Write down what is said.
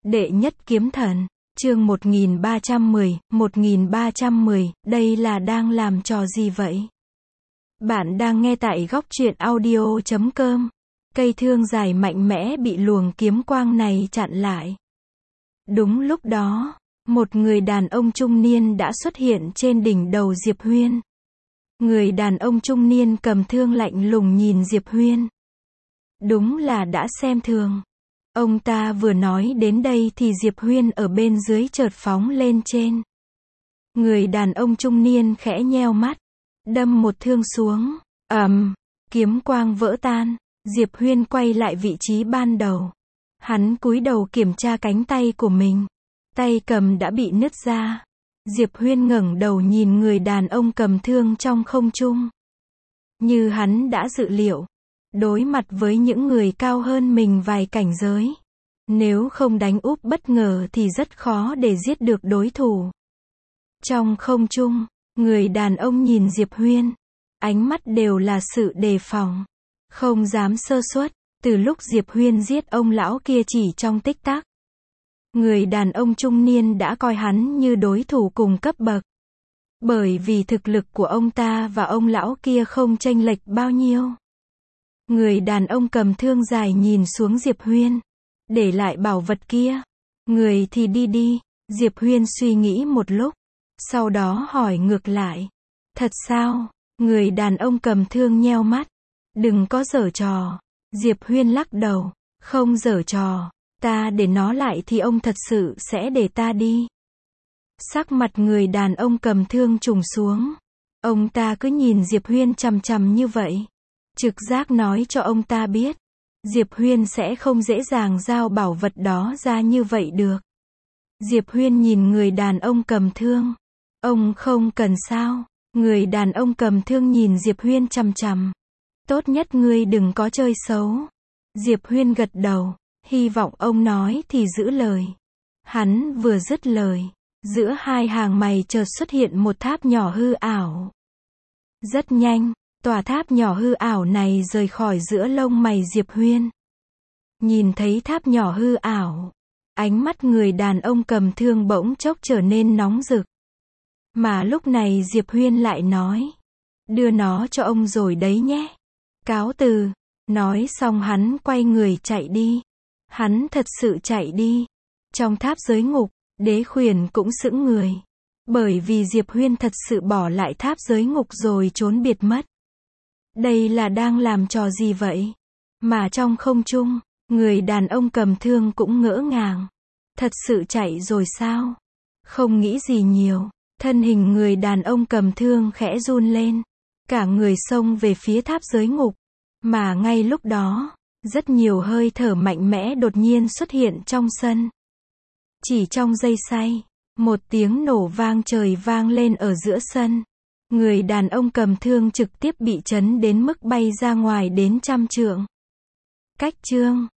Đệ nhất kiếm thần, chương 1310, đây là đang làm trò gì vậy? Bạn đang nghe tại góc truyện audio.com. Cây thương dài mạnh mẽ bị luồng kiếm quang này chặn lại. Đúng lúc đó, một người đàn ông trung niên đã xuất hiện trên đỉnh đầu Diệp Huyên. Người đàn ông trung niên cầm thương lạnh lùng nhìn Diệp Huyên. Đúng là đã xem thường. Ông ta vừa nói đến đây thì Diệp Huyên ở bên dưới chợt phóng lên trên. Người đàn ông trung niên khẽ nheo mắt, đâm một thương xuống. Kiếm quang vỡ tan. Diệp Huyên quay lại vị trí ban đầu. Hắn cúi đầu kiểm tra cánh tay của mình. Tay cầm đã bị nứt ra. Diệp Huyên ngẩng đầu nhìn người đàn ông cầm thương trong không trung. Như hắn đã dự liệu, đối mặt với những người cao hơn mình vài cảnh giới, nếu không đánh úp bất ngờ thì rất khó để giết được đối thủ. Trong không trung, người đàn ông nhìn Diệp Huyên, ánh mắt đều là sự đề phòng, không dám sơ suất. Từ lúc Diệp Huyên giết ông lão kia chỉ trong tích tắc, người đàn ông trung niên đã coi hắn như đối thủ cùng cấp bậc. Bởi vì thực lực của ông ta và ông lão kia không chênh lệch bao nhiêu. Người đàn ông cầm thương dài nhìn xuống Diệp Huyên. Để lại bảo vật kia. Người thì đi đi. Diệp Huyên suy nghĩ một lúc. Sau đó hỏi ngược lại. Thật sao? Người đàn ông cầm thương nheo mắt. Đừng có giở trò. Diệp Huyên lắc đầu. Không giở trò. Ta để nó lại thì ông thật sự sẽ để ta đi. Sắc mặt người đàn ông cầm thương trùng xuống. Ông ta cứ nhìn Diệp Huyên chằm chằm như vậy. Trực giác nói cho ông ta biết, Diệp Huyên sẽ không dễ dàng giao bảo vật đó ra như vậy được. Diệp Huyên nhìn người đàn ông cầm thương. Ông không cần sao? Người đàn ông cầm thương nhìn Diệp Huyên chằm chằm. Tốt nhất ngươi đừng có chơi xấu. Diệp Huyên gật đầu, hy vọng ông nói thì giữ lời. Hắn vừa dứt lời, giữa hai hàng mày chợt xuất hiện một tháp nhỏ hư ảo. Rất nhanh, tòa tháp nhỏ hư ảo này rời khỏi giữa lông mày Diệp Huyên. Nhìn thấy tháp nhỏ hư ảo, ánh mắt người đàn ông cầm thương bỗng chốc trở nên nóng rực. Mà lúc này Diệp Huyên lại nói, đưa nó cho ông rồi đấy nhé. Cáo từ. Nói xong hắn quay người chạy đi. Hắn thật sự chạy đi. Trong tháp giới ngục, Đế Khuyển cũng sững người. Bởi vì Diệp Huyên thật sự bỏ lại tháp giới ngục rồi trốn biệt mất. Đây là đang làm trò gì vậy? Mà trong không trung, người đàn ông cầm thương cũng ngỡ ngàng. Thật sự chạy rồi sao? Không nghĩ gì nhiều, thân hình người đàn ông cầm thương khẽ run lên. Cả người xông về phía tháp giới ngục. Mà ngay lúc đó, rất nhiều hơi thở mạnh mẽ đột nhiên xuất hiện trong sân. Chỉ trong giây say, một tiếng nổ vang trời vang lên ở giữa sân. Người đàn ông cầm thương trực tiếp bị chấn đến mức bay ra ngoài đến 100 trượng. Cách chương